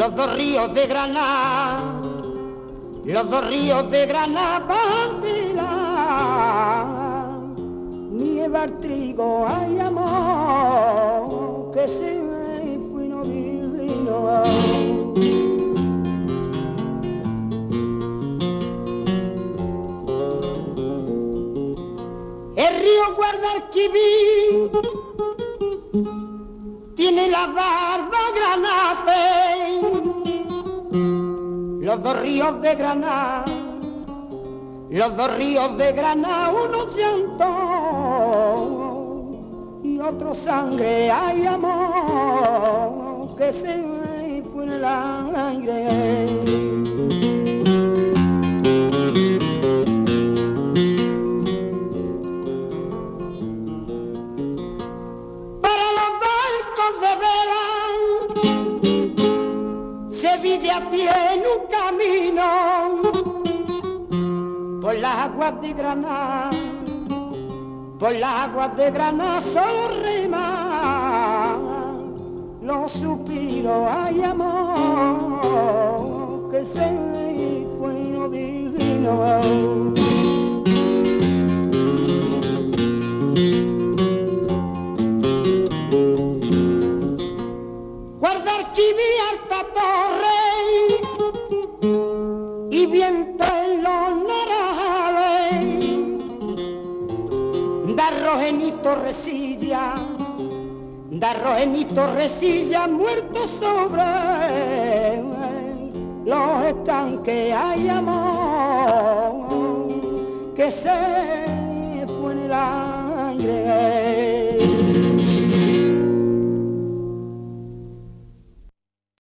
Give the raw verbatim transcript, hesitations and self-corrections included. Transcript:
los dos ríos de Granada, los dos ríos de Granada bandera, nieva el trigo, hay amor, que se fue no vino. El río Guadalquivir tiene la barba granate, los dos ríos de Granada, los dos ríos de Granada, uno llanto y otro sangre, hay amor que se fue en el aire. Sevilla tiene un camino por las aguas de Granada, por las aguas de Granada solo rema los suspiros, hay amor que se fue y no vino. Guadalquivir, alta torre y viento en los naranjales, da Rogenito Resilla, da Rogenito Resilla, muerto sobre los estanques, hay amor que se fue en el aire.